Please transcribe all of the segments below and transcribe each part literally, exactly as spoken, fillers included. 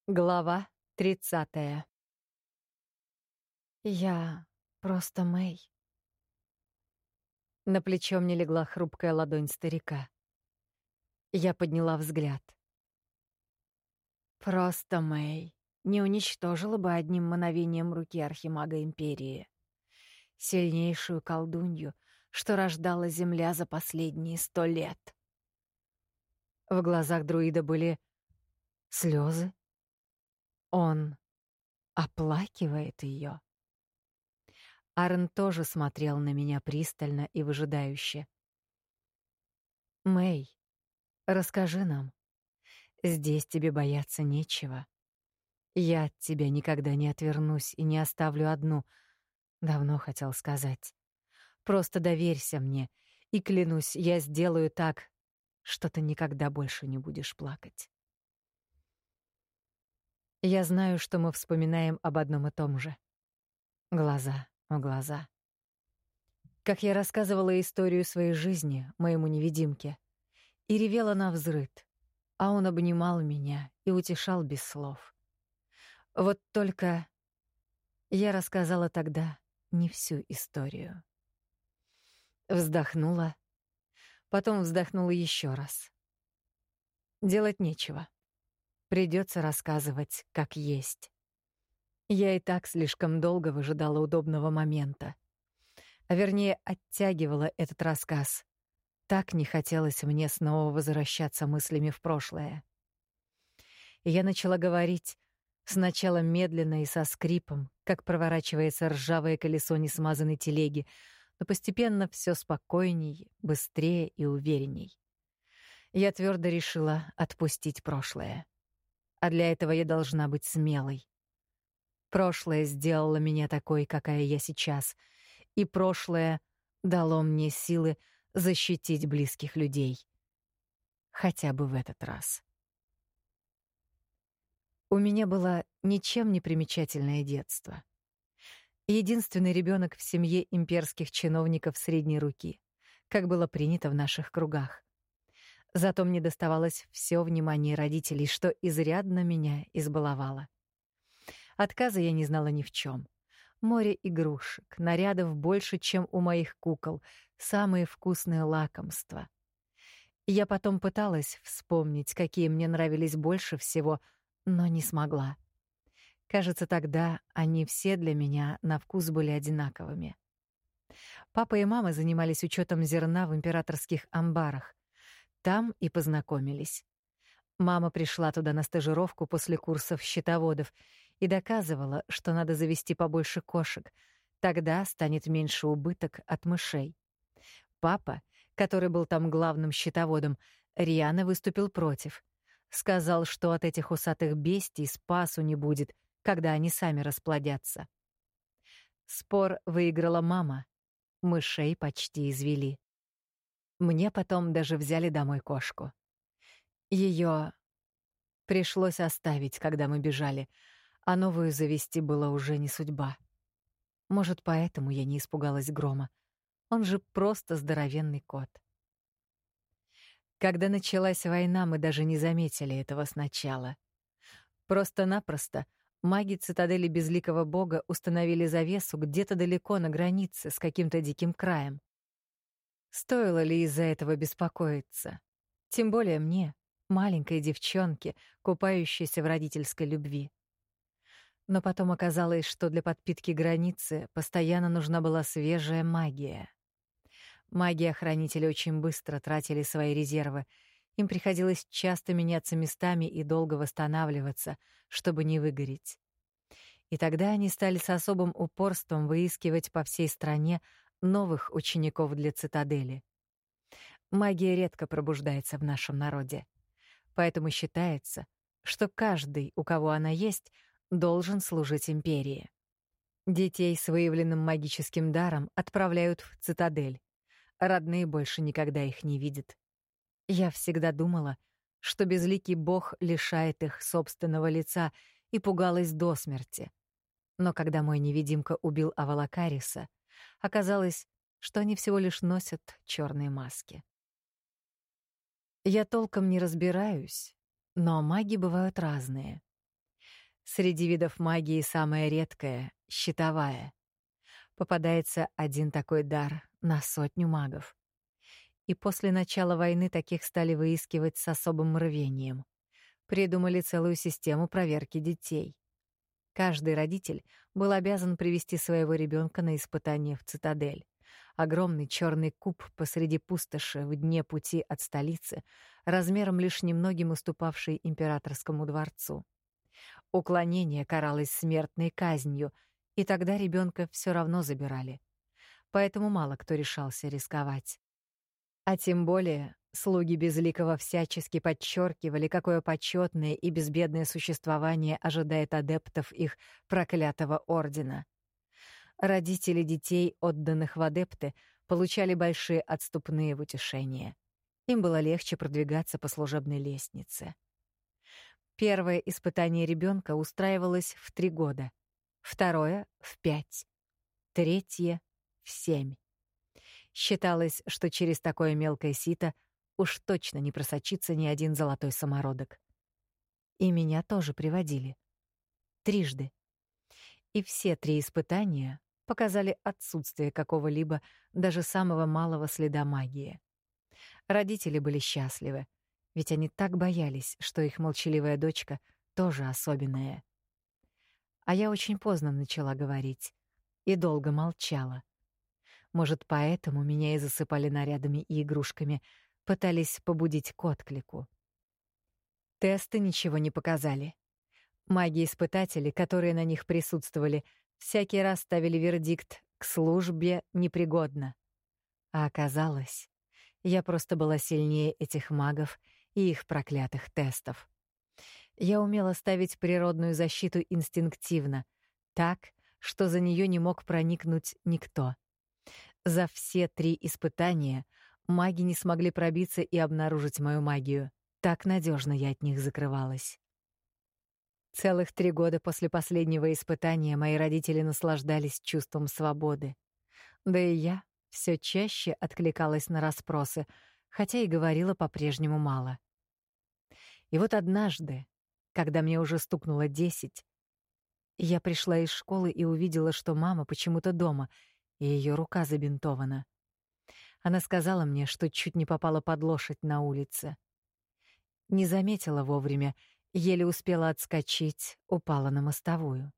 Глава тридцатая. Я просто Мэй. На плечо мне легла хрупкая ладонь старика. Я подняла взгляд. Просто Мэй не уничтожила бы одним мановением руки архимага Империи. Сильнейшую колдунью, что рождала Земля за последние сто лет. В глазах друида были слезы. Он оплакивает ее. Арн тоже смотрел на меня пристально и выжидающе. «Мэй, расскажи нам. Здесь тебе бояться нечего. Я от тебя никогда не отвернусь и не оставлю одну. Давно хотел сказать. Просто доверься мне, и клянусь, я сделаю так, что ты никогда больше не будешь плакать». Я знаю, что мы вспоминаем об одном и том же. Глаза в глаза. Как я рассказывала историю своей жизни моему невидимке, и ревела навзрыд, а он обнимал меня и утешал без слов. Вот только я рассказала тогда не всю историю. Вздохнула, потом вздохнула еще раз. Делать нечего. Придется рассказывать, как есть. Я и так слишком долго выжидала удобного момента. А вернее, оттягивала этот рассказ. Так не хотелось мне снова возвращаться мыслями в прошлое. И я начала говорить, сначала медленно и со скрипом, как проворачивается ржавое колесо несмазанной телеги, но постепенно все спокойней, быстрее и уверенней. Я твердо решила отпустить прошлое. А для этого я должна быть смелой. Прошлое сделало меня такой, какая я сейчас, и прошлое дало мне силы защитить близких людей. Хотя бы в этот раз. У меня было ничем не примечательное детство. Единственный ребенок в семье имперских чиновников средней руки, как было принято в наших кругах. Зато мне доставалось все внимание родителей, что изрядно меня избаловало. Отказа я не знала ни в чем. Море игрушек, нарядов больше, чем у моих кукол, самые вкусные лакомства. Я потом пыталась вспомнить, какие мне нравились больше всего, но не смогла. Кажется, тогда они все для меня на вкус были одинаковыми. Папа и мама занимались учетом зерна в императорских амбарах. Там и познакомились. Мама пришла туда на стажировку после курсов счетоводов и доказывала, что надо завести побольше кошек, тогда станет меньше убыток от мышей. Папа, который был там главным счетоводом, рьяно выступил против. Сказал, что от этих усатых бестий спасу не будет, когда они сами расплодятся. Спор выиграла мама. Мышей почти извели. Мне потом даже взяли домой кошку. Ее пришлось оставить, когда мы бежали, а новую завести было уже не судьба. Может, поэтому я не испугалась Грома. Он же просто здоровенный кот. Когда началась война, мы даже не заметили этого сначала. Просто-напросто маги цитадели Безликого Бога установили завесу где-то далеко на границе с каким-то диким краем. Стоило ли из-за этого беспокоиться? Тем более мне, маленькой девчонке, купающейся в родительской любви. Но потом оказалось, что для подпитки границы постоянно нужна была свежая магия. Маги-охранители очень быстро тратили свои резервы. Им приходилось часто меняться местами и долго восстанавливаться, чтобы не выгореть. И тогда они стали с особым упорством выискивать по всей стране новых учеников для цитадели. Магия редко пробуждается в нашем народе. Поэтому считается, что каждый, у кого она есть, должен служить империи. Детей с выявленным магическим даром отправляют в цитадель. Родные больше никогда их не видят. Я всегда думала, что безликий бог лишает их собственного лица, и пугалась до смерти. Но когда мой невидимка убил Авалакариса, оказалось, что они всего лишь носят черные маски. Я толком не разбираюсь, но маги бывают разные. Среди видов магии самая редкая — щитовая. Попадается один такой дар на сотню магов. И после начала войны таких стали выискивать с особым рвением. Придумали целую систему проверки детей. Каждый родитель был обязан привести своего ребенка на испытание в цитадель. Огромный черный куб посреди пустоши в дне пути от столицы, размером лишь немногим уступавший императорскому дворцу. Уклонение каралось смертной казнью, и тогда ребенка все равно забирали. Поэтому мало кто решался рисковать. А тем более слуги Безликого всячески подчеркивали, какое почетное и безбедное существование ожидает адептов их проклятого ордена. Родители детей, отданных в адепты, получали большие отступные в утешение. Им было легче продвигаться по служебной лестнице. Первое испытание ребенка устраивалось в три года, второе — в пять, третье — в семь. Считалось, что через такое мелкое сито уж точно не просочится ни один золотой самородок. И меня тоже приводили. Трижды. И все три испытания показали отсутствие какого-либо, даже самого малого следа магии. Родители были счастливы, ведь они так боялись, что их молчаливая дочка тоже особенная. А я очень поздно начала говорить и долго молчала. Может, поэтому меня и засыпали нарядами и игрушками, пытались побудить к отклику. Тесты ничего не показали. Маги-испытатели, которые на них присутствовали, всякий раз ставили вердикт «к службе непригодна». А оказалось, я просто была сильнее этих магов и их проклятых тестов. Я умела ставить природную защиту инстинктивно, так, что за нее не мог проникнуть никто. За все три испытания маги не смогли пробиться и обнаружить мою магию. Так надежно я от них закрывалась. Целых три года после последнего испытания мои родители наслаждались чувством свободы. Да и я все чаще откликалась на расспросы, хотя и говорила по-прежнему мало. И вот однажды, когда мне уже стукнуло десять, я пришла из школы и увидела, что мама почему-то дома, и ее рука забинтована. Она сказала мне, что чуть не попала под лошадь на улице. Не заметила вовремя, еле успела отскочить, упала на мостовую.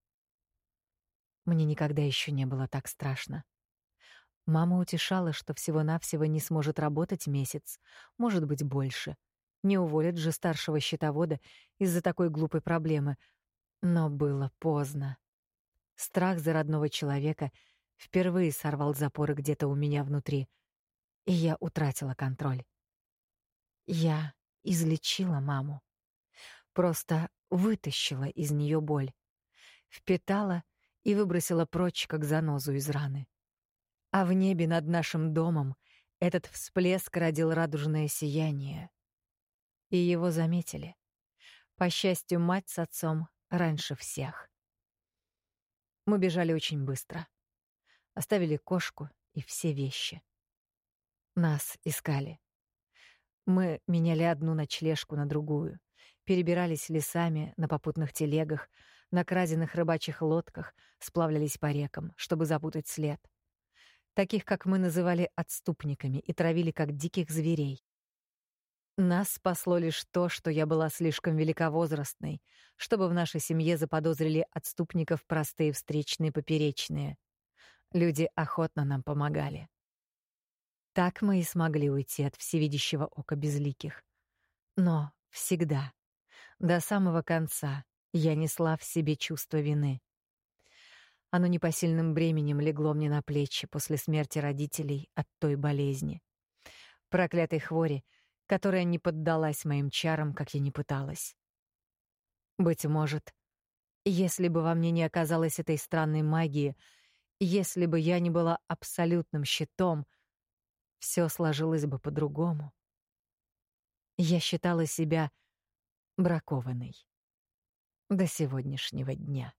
Мне никогда еще не было так страшно. Мама утешала, что всего-навсего не сможет работать месяц, может быть, больше. Не уволят же старшего счетовода из-за такой глупой проблемы. Но было поздно. Страх за родного человека впервые сорвал запоры где-то у меня внутри, и я утратила контроль. Я излечила маму. Просто вытащила из нее боль, впитала и выбросила прочь, как занозу из раны. А в небе над нашим домом этот всплеск родил радужное сияние. И его заметили. По счастью, мать с отцом раньше всех. Мы бежали очень быстро. Оставили кошку и все вещи. Нас искали. Мы меняли одну ночлежку на другую, перебирались лесами на попутных телегах, на краденных рыбачьих лодках, сплавлялись по рекам, чтобы запутать след. Таких, как мы, называли отступниками и травили, как диких зверей. Нас спасло лишь то, что я была слишком великовозрастной, чтобы в нашей семье заподозрили отступников простые встречные поперечные. Люди охотно нам помогали. Так мы и смогли уйти от всевидящего ока безликих. Но всегда, до самого конца, я несла в себе чувство вины. Оно непосильным бременем легло мне на плечи после смерти родителей от той болезни. Проклятой хвори, которая не поддалась моим чарам, как я ни пыталась. Быть может, если бы во мне не оказалось этой странной магии, если бы я не была абсолютным щитом, все сложилось бы по-другому. Я считала себя бракованной до сегодняшнего дня.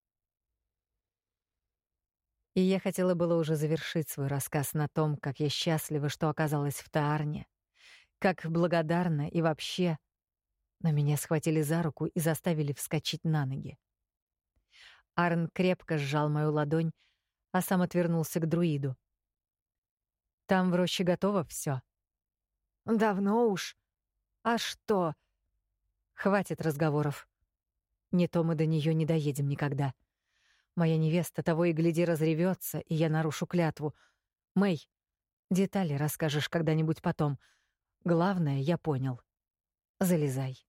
И я хотела было уже завершить свой рассказ на том, как я счастлива, что оказалась в Таарне, как благодарна и вообще, но меня схватили за руку и заставили вскочить на ноги. Арн крепко сжал мою ладонь, а сам отвернулся к друиду. «Там в роще готово все. «Давно уж. А что?» «Хватит разговоров. Не то мы до нее не доедем никогда. Моя невеста того и гляди разревется, и я нарушу клятву. Мэй, детали расскажешь когда-нибудь потом. Главное, я понял. Залезай».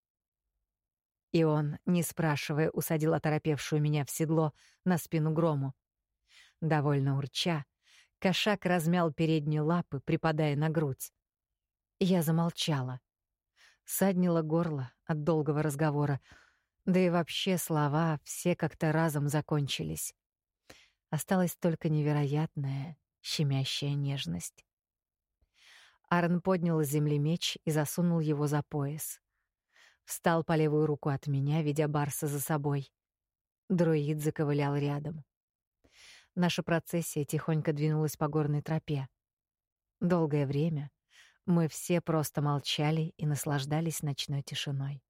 И он, не спрашивая, усадил оторопевшую меня в седло на спину Грому. Довольно урча, кошак размял передние лапы, припадая на грудь. Я замолчала. Саднило горло от долгого разговора, да и вообще слова все как-то разом закончились. Осталась только невероятная, щемящая нежность. Арн поднял с земли меч и засунул его за пояс. Встал по левую руку от меня, ведя Барса за собой. Друид заковылял рядом. Наша процессия тихонько двинулась по горной тропе. Долгое время мы все просто молчали и наслаждались ночной тишиной.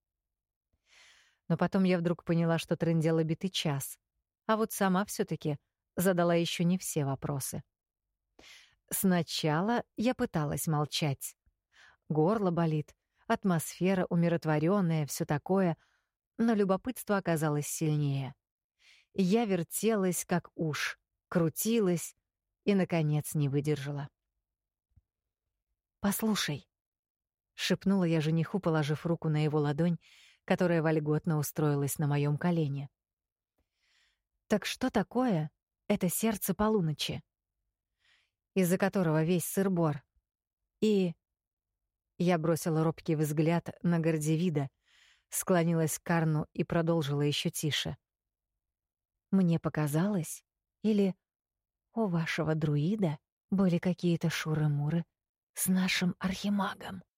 Но потом я вдруг поняла, что трындела битый час, а вот сама все таки задала еще не все вопросы. Сначала я пыталась молчать. Горло болит, атмосфера умиротворенная, все такое, но любопытство оказалось сильнее. Я вертелась, как уж, крутилась и, наконец, не выдержала. «Послушай», — шепнула я жениху, положив руку на его ладонь, которая вольготно устроилась на моем колене. «Так что такое это сердце полуночи, из-за которого весь сыр-бор? И...» Я бросила робкий взгляд на Гордевида, склонилась к Карну и продолжила еще тише. «Мне показалось, или у вашего друида были какие-то шуры-муры с нашим архимагом?»